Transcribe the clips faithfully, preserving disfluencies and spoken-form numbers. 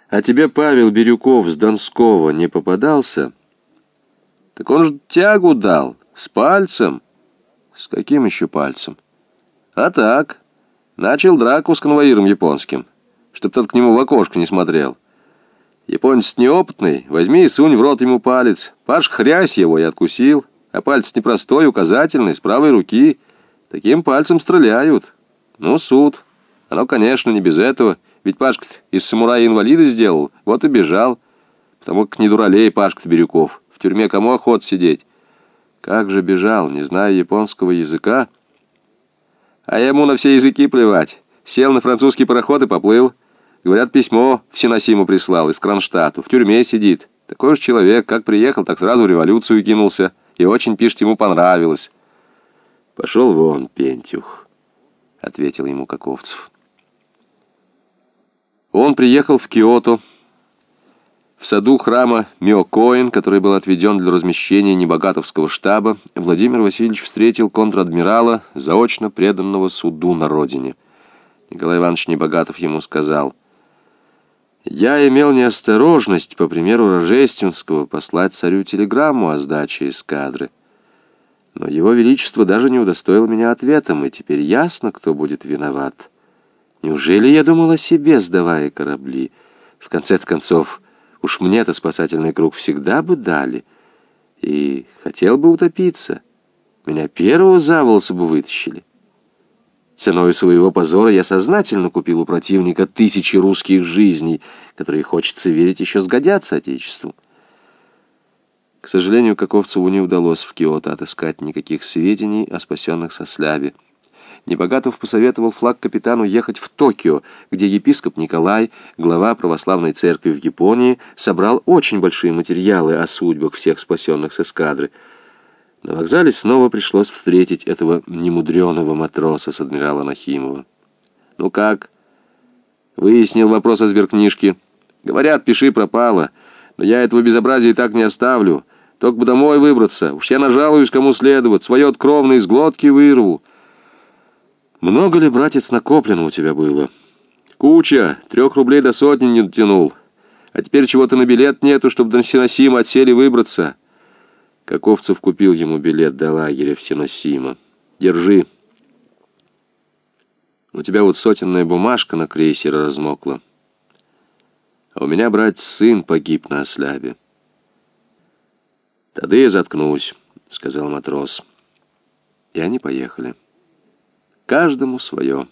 А тебе Павел Бирюков с Донского не попадался? Так он же тягу дал, с пальцем. С каким еще пальцем? А так, начал драку с конвоиром японским, чтоб тот к нему в окошко не смотрел. Японец неопытный, возьми и сунь в рот ему палец. Паш хрясь его и откусил, а палец непростой, указательный, с правой руки. Таким пальцем стреляют. Ну, суд. Оно, конечно, не без этого. Ведь Пашка из самурая инвалида сделал, вот и бежал. Потому как не дуралей Пашка-то Бирюков. В тюрьме кому охот сидеть? Как же бежал, не зная японского языка? А ему на все языки плевать. Сел на французский пароход и поплыл. Говорят, письмо в Синосиму прислал из Кронштадту. В тюрьме сидит. Такой же человек, как приехал, так сразу в революцию кинулся. И очень, пишет, ему понравилось. «Пошел вон, Пентюх», — ответил ему Каковцев. Он приехал в Киото. В саду храма Миокоин, который был отведен для размещения небогатовского штаба, Владимир Васильевич встретил контр-адмирала, заочно преданного суду на родине. Николай Иванович Небогатов ему сказал: «Я имел неосторожность, по примеру Рожественского, послать царю телеграмму о сдаче эскадры. Но его величество даже не удостоил меня ответом, и теперь ясно, кто будет виноват. Неужели я думал о себе, сдавая корабли? В конце концов, уж мне-то спасательный круг всегда бы дали. И хотел бы утопиться. Меня первого за волосы бы вытащили. Ценой своего позора я сознательно купил у противника тысячи русских жизней, которые, хочется верить, еще сгодятся Отечеству». К сожалению, Каковцеву не удалось в Киото отыскать никаких сведений о спасенных со Славе. Небогатов посоветовал флаг-капитану ехать в Токио, где епископ Николай, глава православной церкви в Японии, собрал очень большие материалы о судьбах всех спасенных с эскадры. На вокзале снова пришлось встретить этого немудреного матроса с адмирала Нахимова. «Ну как?» «Выяснил вопрос о сберкнижке. Говорят, пиши пропало. Но я этого безобразия и так не оставлю. Только бы домой выбраться. Уж я нажалуюсь, кому следовать. Свое откровное из глотки вырву». «Много ли, братец, накоплено у тебя было?» «Куча. Трех рублей до сотни не дотянул. А теперь чего-то на билет нету, чтобы до Синосима от сели выбраться». Каковцев купил ему билет до лагеря в Синосима. «Держи. У тебя вот сотенная бумажка на крейсере размокла. А у меня, братец, сын погиб на Ослябе». «Тогда я заткнусь», — сказал матрос. И они поехали. Каждому свое.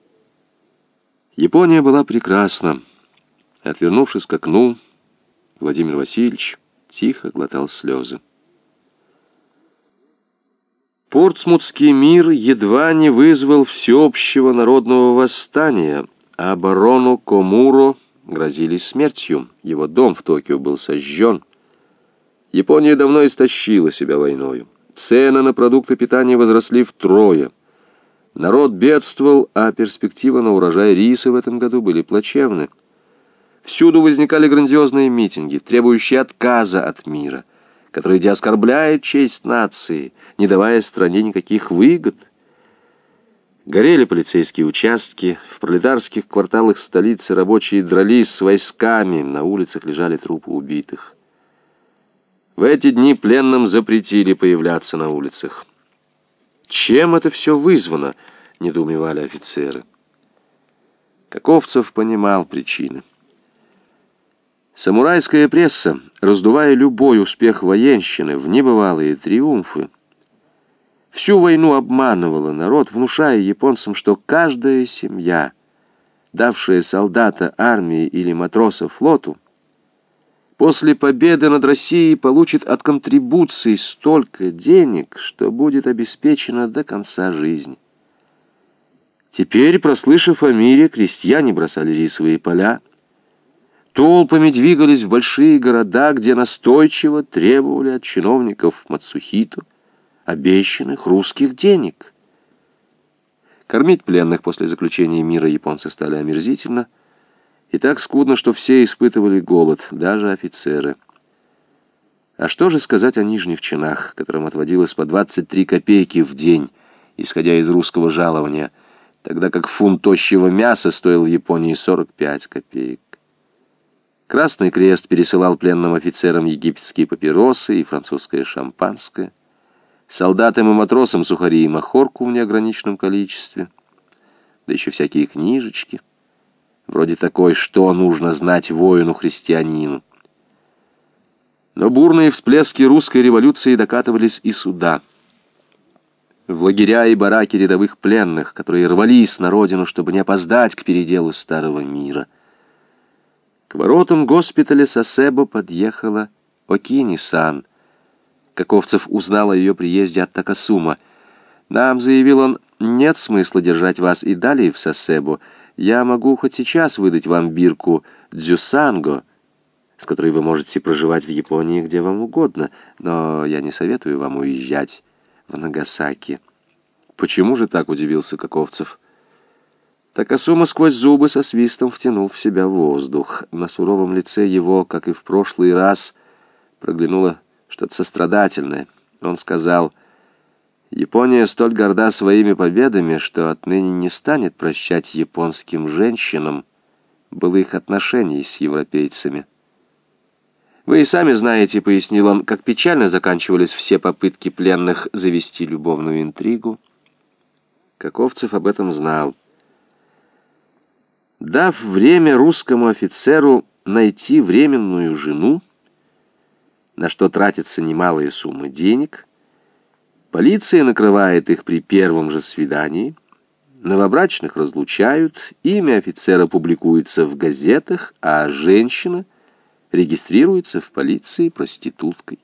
Япония была прекрасна. Отвернувшись к окну, Владимир Васильевич тихо глотал слезы. Портсмутский мир едва не вызвал всеобщего народного восстания, а барону Комуро грозили смертью. Его дом в Токио был сожжен. Япония давно истощила себя войною. Цены на продукты питания возросли втрое. Народ бедствовал, а перспективы на урожай риса в этом году были плачевны. Всюду возникали грандиозные митинги, требующие отказа от мира, который оскорбляет честь нации, не давая стране никаких выгод. Горели полицейские участки, в пролетарских кварталах столицы рабочие дрались с войсками, на улицах лежали трупы убитых. В эти дни пленным запретили появляться на улицах. «Чем это все вызвано?» — недоумевали офицеры. Каковцев понимал причины. Самурайская пресса, раздувая любой успех военщины в небывалые триумфы, всю войну обманывала народ, внушая японцам, что каждая семья, давшая солдата армии или матроса флоту, после победы над Россией получит от контрибуций столько денег, что будет обеспечено до конца жизни. Теперь, прослышав о мире, крестьяне бросали рисовые поля, толпами двигались в большие города, где настойчиво требовали от чиновников Мацухито обещанных русских денег. Кормить пленных после заключения мира японцы стали омерзительно, и так скудно, что все испытывали голод, даже офицеры. А что же сказать о нижних чинах, которым отводилось по двадцать три копейки в день, исходя из русского жалования, тогда как фунт тощего мяса стоил в Японии сорок пять копеек? Красный Крест пересылал пленным офицерам египетские папиросы и французское шампанское, солдатам и матросам сухари и махорку в неограниченном количестве, да еще всякие книжечки, вроде такой «Что нужно знать воину-христианину». Но бурные всплески русской революции докатывались и сюда, в лагеря и бараки рядовых пленных, которые рвались на родину, чтобы не опоздать к переделу старого мира. К воротам госпиталя Сасебо подъехала Окини-сан. Каковцев узнал о ее приезде от Такасума. «Нам, — заявил он, — нет смысла держать вас и далее в Сасебо. Я могу хоть сейчас выдать вам бирку Дзюсанго, с которой вы можете проживать в Японии где вам угодно, но я не советую вам уезжать в Нагасаки». «Почему же так?» — удивился Каковцев. Такасума сквозь зубы со свистом втянул в себя воздух. На суровом лице его, как и в прошлый раз, проглянуло что-то сострадательное. Он сказал: «Япония столь горда своими победами, что отныне не станет прощать японским женщинам былых отношений с европейцами». «Вы и сами знаете, — пояснил он, — как печально заканчивались все попытки пленных завести любовную интригу». Каковцев об этом знал. Дав время русскому офицеру найти временную жену, на что тратятся немалые суммы денег, полиция накрывает их при первом же свидании, новобрачных разлучают, имя офицера публикуется в газетах, а женщина регистрируется в полиции проституткой.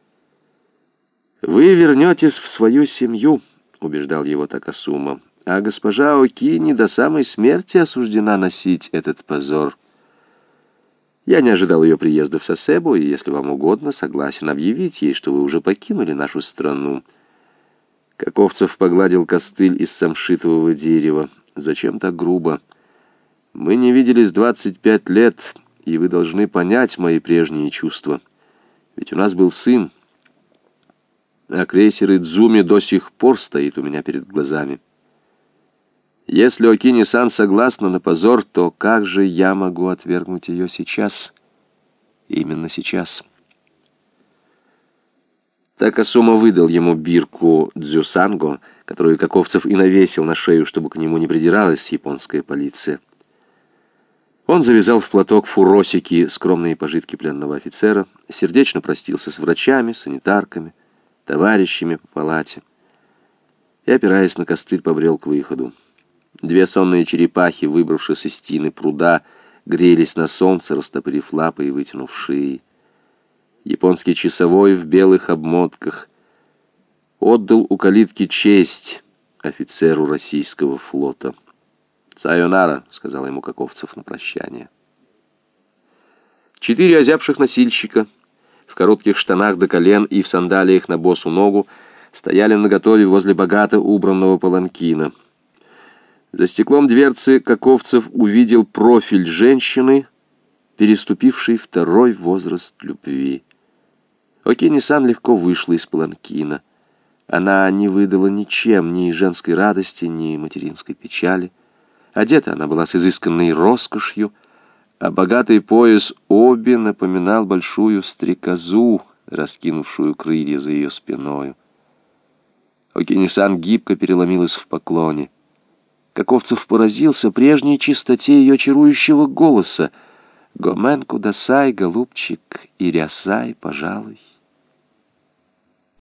«Вы вернетесь в свою семью», — убеждал его Такасума, «а госпожа Окини до самой смерти осуждена носить этот позор. Я не ожидал ее приезда в Сасебо, и, если вам угодно, согласен объявить ей, что вы уже покинули нашу страну». Каковцев погладил костыль из самшитового дерева. «Зачем так грубо? Мы не виделись двадцать пять лет, и вы должны понять мои прежние чувства. Ведь у нас был сын, а крейсер Идзуми до сих пор стоит у меня перед глазами. Если Окини-сан согласна на позор, то как же я могу отвергнуть ее сейчас? Именно сейчас». Такасума выдал ему бирку Дзюсанго, которую Каковцев и навесил на шею, чтобы к нему не придиралась японская полиция. Он завязал в платок фуросики скромные пожитки пленного офицера, сердечно простился с врачами, санитарками, товарищами по палате и, опираясь на костыль, побрел к выходу. Две сонные черепахи, выбравшись из тины пруда, грелись на солнце, растопырив лапы и вытянув шеи. Японский часовой в белых обмотках отдал у калитки честь офицеру российского флота. «Сайонара», — сказал ему Каковцев на прощание. Четыре озябших носильщика в коротких штанах до колен и в сандалиях на босу ногу стояли наготове возле богато убранного паланкина. За стеклом дверцы Каковцев увидел профиль женщины, переступившей второй возраст любви. Окини-сан легко вышла из паланкина. Она не выдала ничем, ни женской радости, ни материнской печали. Одета она была с изысканной роскошью, а богатый пояс оби напоминал большую стрекозу, раскинувшую крылья за ее спиною. Окини-сан гибко переломилась в поклоне. Каковцев поразился прежней чистоте ее чарующего голоса. «Гомен кудасай, голубчик, и рясай, пожалуй».